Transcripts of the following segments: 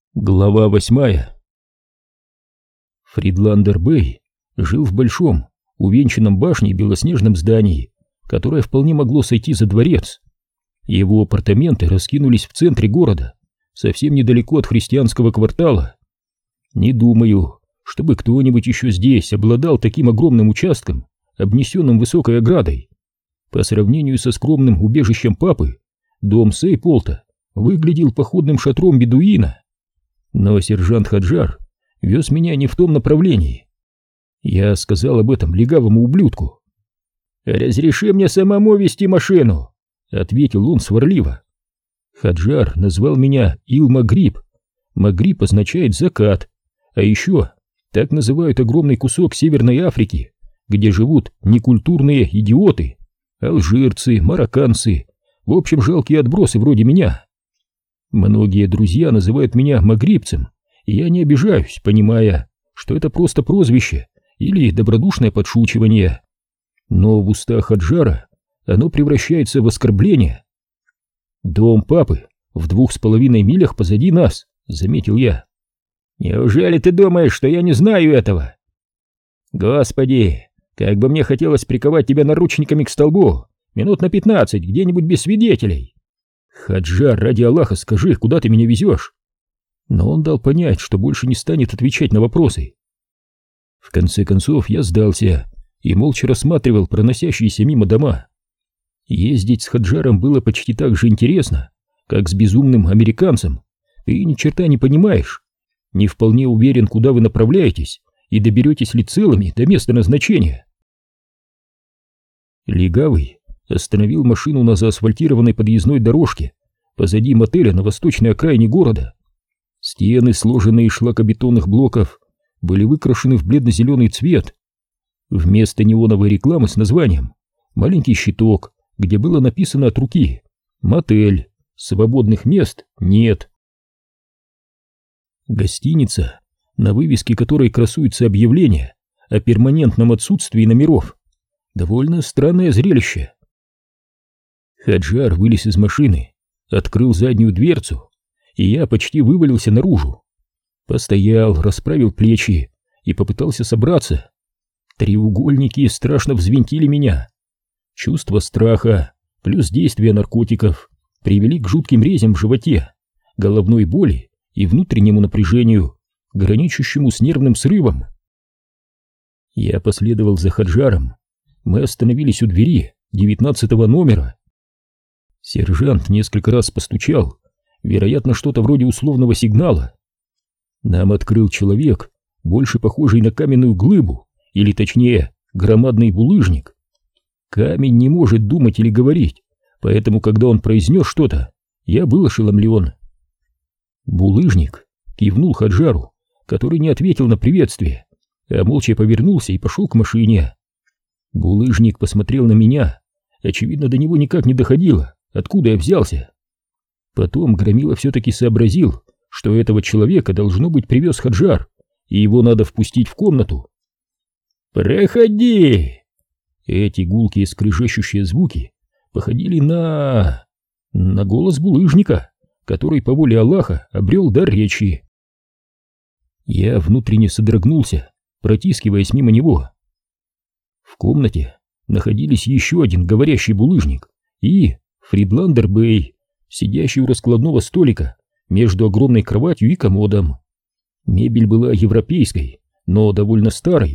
Глава 8. Фридландер-Бэй жил в большом, увенчанном башней белоснежном здании, которое вполне могло сойти за дворец. Его апартаменты раскинулись в центре города, совсем недалеко от христианского квартала. Не думаю, чтобы кто-нибудь еще здесь обладал таким огромным участком, обнесенным высокой оградой. По сравнению со скромным убежищем папы, дом Сейполта выглядел походным шатром бедуина. Но сержант Хаджар вез меня не в том направлении. Я сказал об этом легавому ублюдку. «Разреши мне самому вести машину», — ответил он сварливо. Хаджар назвал меня Ил-Магриб. Магриб означает «закат», а еще так называют огромный кусок Северной Африки, где живут некультурные идиоты, алжирцы, марокканцы, в общем, жалкие отбросы вроде меня. Многие друзья называют меня магрибцем, и я не обижаюсь, понимая, что это просто прозвище или добродушное подшучивание. Но в устах Хаджара оно превращается в оскорбление. «Дом папы в 2,5 милях позади нас», — заметил я. «Неужели ты думаешь, что я не знаю этого? Господи, как бы мне хотелось приковать тебя наручниками к столбу минут на 15, где-нибудь без свидетелей!» «Хаджар, ради Аллаха, скажи, куда ты меня везешь?» Но он дал понять, что больше не станет отвечать на вопросы. В конце концов я сдался и молча рассматривал проносящиеся мимо дома. Ездить с Хаджаром было почти так же интересно, как с безумным американцем. Ты ни черта не понимаешь, не вполне уверен, куда вы направляетесь, и доберетесь ли целыми до места назначения. Легавый остановил машину на заасфальтированной подъездной дорожке позади мотеля на восточной окраине города. Стены, сложенные из шлакобетонных блоков, были выкрашены в бледно-зеленый цвет. Вместо неоновой рекламы с названием маленький щиток, где было написано от руки «Мотель. Свободных мест нет». Гостиница, на вывеске которой красуется объявление о перманентном отсутствии номеров. Довольно странное зрелище. Хаджар вылез из машины, открыл заднюю дверцу, и я почти вывалился наружу. Постоял, расправил плечи и попытался собраться. Треугольники страшно взвинтили меня. Чувство страха плюс действия наркотиков привели к жутким резям в животе, головной боли и внутреннему напряжению, граничащему с нервным срывом. Я последовал за Хаджаром. Мы остановились у двери 19-го номера. Сержант несколько раз постучал, вероятно, что-то вроде условного сигнала. Нам открыл человек, больше похожий на каменную глыбу, или точнее, громадный булыжник. Камень не может думать или говорить, поэтому, когда он произнес что-то, я был ошеломлен. Булыжник кивнул Хаджару, который не ответил на приветствие, а молча повернулся и пошел к машине. Булыжник посмотрел на меня, очевидно, до него никак не доходило, откуда я взялся. Потом Громила все-таки сообразил, что этого человека, должно быть, привез Хаджар, и его надо впустить в комнату. «Проходи!» Эти гулкие скрежещущие звуки походили на голос булыжника, который по воле Аллаха обрел дар речи. Я внутренне содрогнулся, протискиваясь мимо него. В комнате находились еще один говорящий булыжник и Фридландер-Бэй, сидящий у раскладного столика между огромной кроватью и комодом. Мебель была европейской, но довольно старой.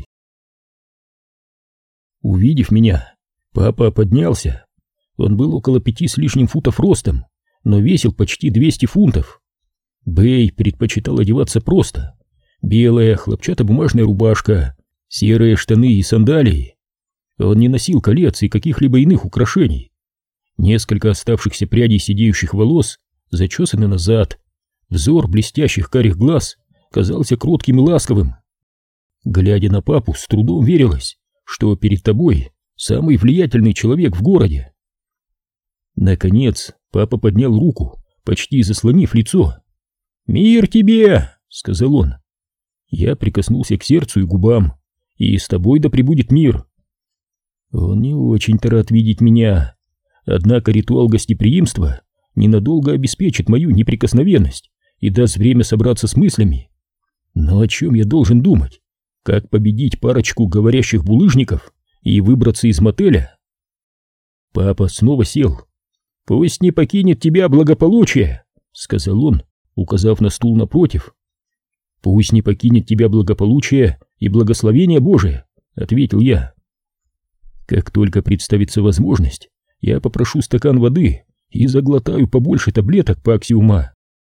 Увидев меня, папа поднялся. Он был около 5 с лишним футов ростом, но весил почти 200 фунтов. Бэй предпочитал одеваться просто. Белая хлопчатобумажная рубашка, серые штаны и сандалии. Он не носил колец и каких-либо иных украшений. Несколько оставшихся прядей сидеющих волос зачесаны назад. Взор блестящих карих глаз казался кротким и ласковым. Глядя на папу, с трудом верилось, что перед тобой самый влиятельный человек в городе. Наконец папа поднял руку, почти заслонив лицо. «Мир тебе!» — сказал он. Я прикоснулся к сердцу и губам. «И с тобой да пребудет мир!» Он не очень-то рад видеть меня. Однако ритуал гостеприимства ненадолго обеспечит мою неприкосновенность и даст время собраться с мыслями. Но о чем я должен думать? Как победить парочку говорящих булыжников и выбраться из мотеля? Папа снова сел. «Пусть не покинет тебя благополучие», — сказал он, указав на стул напротив. «Пусть не покинет тебя благополучие и благословение Божие», — ответил я. «Как только представится возможность, я попрошу стакан воды и заглотаю побольше таблеток по Аксиума».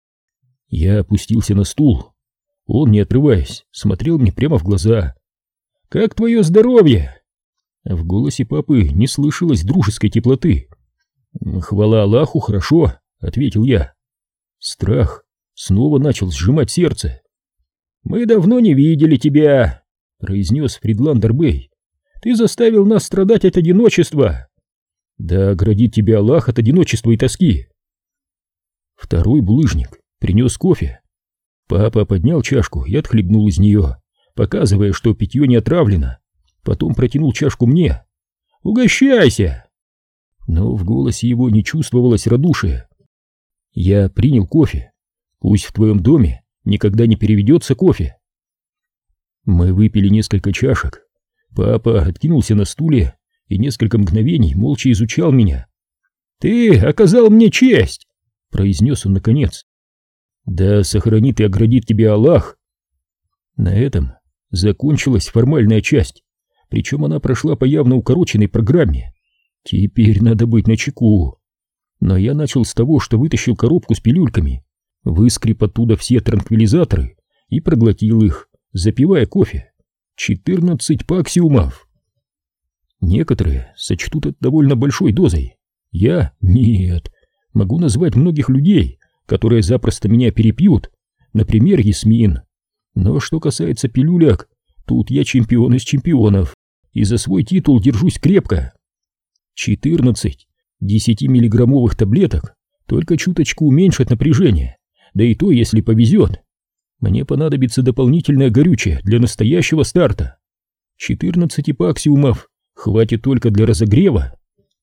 Я опустился на стул. Он, не отрываясь, смотрел мне прямо в глаза. «Как твое здоровье?» В голосе папы не слышалось дружеской теплоты. «Хвала Аллаху, хорошо», — ответил я. Страх снова начал сжимать сердце. «Мы давно не видели тебя», — произнес Фридландер Бэй. «Ты заставил нас страдать от одиночества». «Да оградит тебя Аллах от одиночества и тоски». Второй булыжник принес кофе. Папа поднял чашку и отхлебнул из нее, показывая, что питье не отравлено. Потом протянул чашку мне. «Угощайся!» Но в голосе его не чувствовалось радушия. Я принял кофе. Пусть в твоем доме никогда не переведется кофе. Мы выпили несколько чашек. Папа откинулся на стуле и несколько мгновений молча изучал меня. «Ты оказал мне честь!» — произнес он наконец. «Да сохранит и оградит тебя Аллах!» На этом закончилась формальная часть, причем она прошла по явно укороченной программе. Теперь надо быть начеку. Но я начал с того, что вытащил коробку с пилюльками, выскреб оттуда все транквилизаторы и проглотил их, запивая кофе. 14 паксиумов. Некоторые сочтут это довольно большой дозой. Я — нет. Могу назвать многих людей, которые запросто меня перепьют, например, Ясмин. Но что касается пилюлек, тут я чемпион из чемпионов, и за свой титул держусь крепко. 14 10-миллиграммовых таблеток только чуточку уменьшат напряжение, да и то, если повезет. Мне понадобится дополнительное горючее для настоящего старта. 14 паксиумов хватит только для разогрева.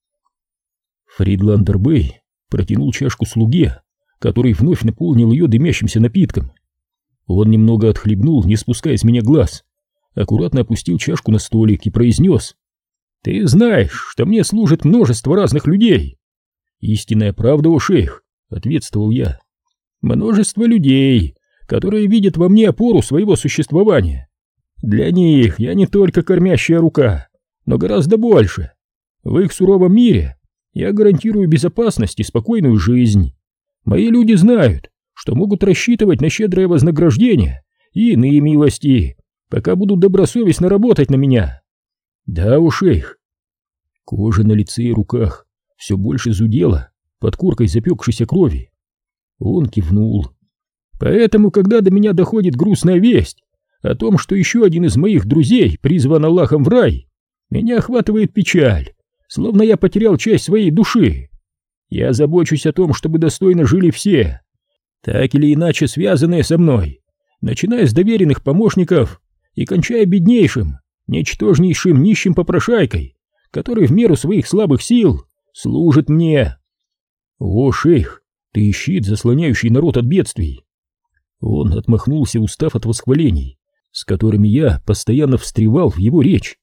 Фридландер Бэй протянул чашку слуге, который вновь наполнил ее дымящимся напитком. Он немного отхлебнул, не спуская с меня глаз, аккуратно опустил чашку на столик и произнес: «Ты знаешь, что мне служит множество разных людей». «Истинная правда, о шейх», — ответствовал я. «Множество людей, которые видят во мне опору своего существования. Для них я не только кормящая рука, но гораздо больше. В их суровом мире я гарантирую безопасность и спокойную жизнь. Мои люди знают, что могут рассчитывать на щедрое вознаграждение и иные милости, пока будут добросовестно работать на меня». «Да, о шейх». Кожа на лице и руках все больше зудела под коркой запекшейся крови. Он кивнул. «Поэтому, когда до меня доходит грустная весть о том, что еще один из моих друзей призван Аллахом в рай, меня охватывает печаль, словно я потерял часть своей души. Я забочусь о том, чтобы достойно жили все, так или иначе связанные со мной, начиная с доверенных помощников и кончая беднейшим, ничтожнейшим нищим попрошайкой, который в меру своих слабых сил служит мне. О, шейх, ты щит, заслоняющий народ от бедствий». Он отмахнулся, устав от восхвалений, с которыми я постоянно встревал в его речь.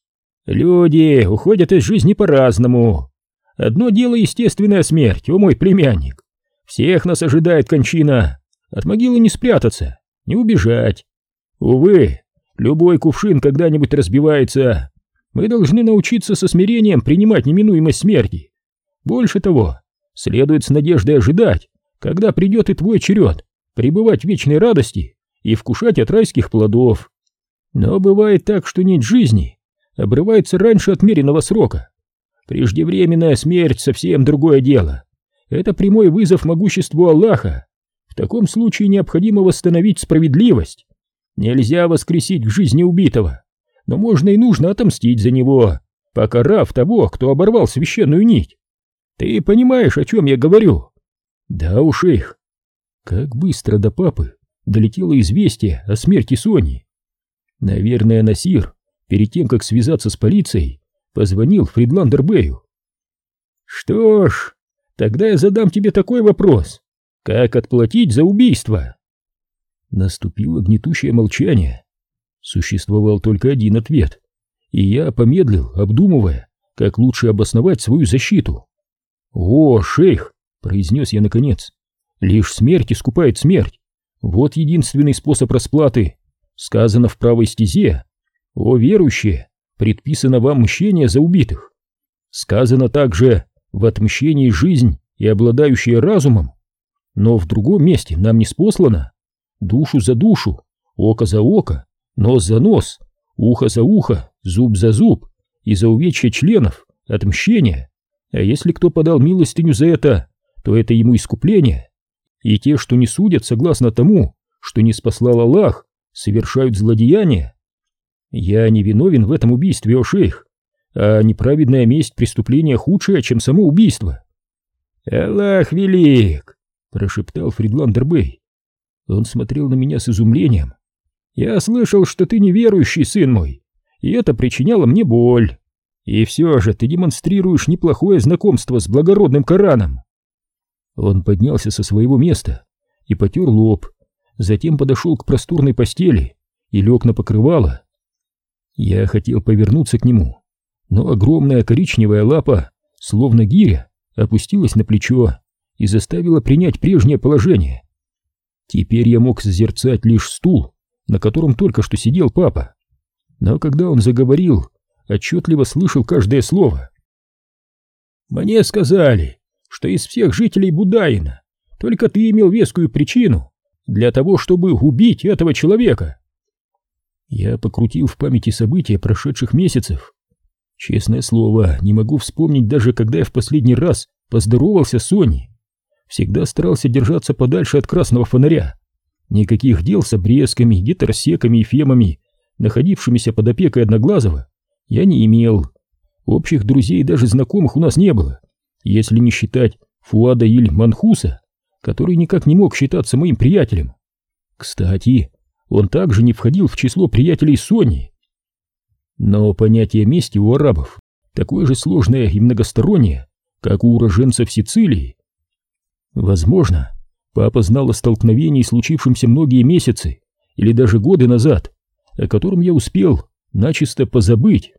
«Люди уходят из жизни по-разному. Одно дело естественная смерть, о мой племянник. Всех нас ожидает кончина. От могилы не спрятаться, не убежать. Увы, любой кувшин когда-нибудь разбивается. Мы должны научиться со смирением принимать неминуемость смерти. Больше того, следует с надеждой ожидать, когда придет и твой черед пребывать в вечной радости и вкушать от райских плодов. Но бывает так, что нить жизни обрывается раньше отмеренного срока. Преждевременная смерть — совсем другое дело. Это прямой вызов могуществу Аллаха. В таком случае необходимо восстановить справедливость. Нельзя воскресить к жизни убитого, но можно и нужно отомстить за него, покарав того, кто оборвал священную нить. Ты понимаешь, о чем я говорю?» «Да уж, шейх». Как быстро до папы долетело известие о смерти Сони. Наверное, Насир, перед тем, как связаться с полицией, позвонил Фридландер Бэю. «Что ж, тогда я задам тебе такой вопрос. Как отплатить за убийство?» Наступило гнетущее молчание. Существовал только один ответ, и я помедлил, обдумывая, как лучше обосновать свою защиту. «О, шейх!» — произнес я наконец. «Лишь смерть искупает смерть. Вот единственный способ расплаты. Сказано в правой стезе: о верующие, предписано вам мщение за убитых. Сказано также: в отмщении жизнь и обладающие разумом. Но в другом месте нам не спослано: душу за душу, око за око, нос за нос, ухо за ухо, зуб за зуб, и за увечья членов отмщение. А если кто подал милостыню за это, то это ему искупление. И те, что не судят согласно тому, что не спаслал Аллах, совершают злодеяния. Я не виновен в этом убийстве, о шейх, а неправедная месть преступления худшее, чем само убийство». «Аллах велик!» — прошептал Фридландер Бэй. Он смотрел на меня с изумлением. «Я слышал, что ты неверующий, сын мой, и это причиняло мне боль. И все же ты демонстрируешь неплохое знакомство с благородным Кораном». Он поднялся со своего места и потер лоб, затем подошел к просторной постели и лег на покрывало. Я хотел повернуться к нему, но огромная коричневая лапа, словно гиря, опустилась на плечо и заставила принять прежнее положение. Теперь я мог созерцать лишь стул, на котором только что сидел папа. Но когда он заговорил, отчетливо слышал каждое слово. «Мне сказали, что из всех жителей Будаина только ты имел вескую причину для того, чтобы убить этого человека». Я покрутил в памяти события прошедших месяцев. Честное слово, не могу вспомнить даже, когда я в последний раз поздоровался с Соней. Всегда старался держаться подальше от красного фонаря. Никаких дел с обрезками, гетеросеками и фемами, находившимися под опекой Одноглазого, я не имел. Общих друзей и даже знакомых у нас не было, если не считать Фуада или Манхуса, который никак не мог считаться моим приятелем. Кстати, он также не входил в число приятелей Сони. Но понятие мести у арабов такое же сложное и многостороннее, как у уроженцев Сицилии. Возможно, папа знал о столкновении, случившемся многие месяцы или даже годы назад, о котором я успел начисто позабыть.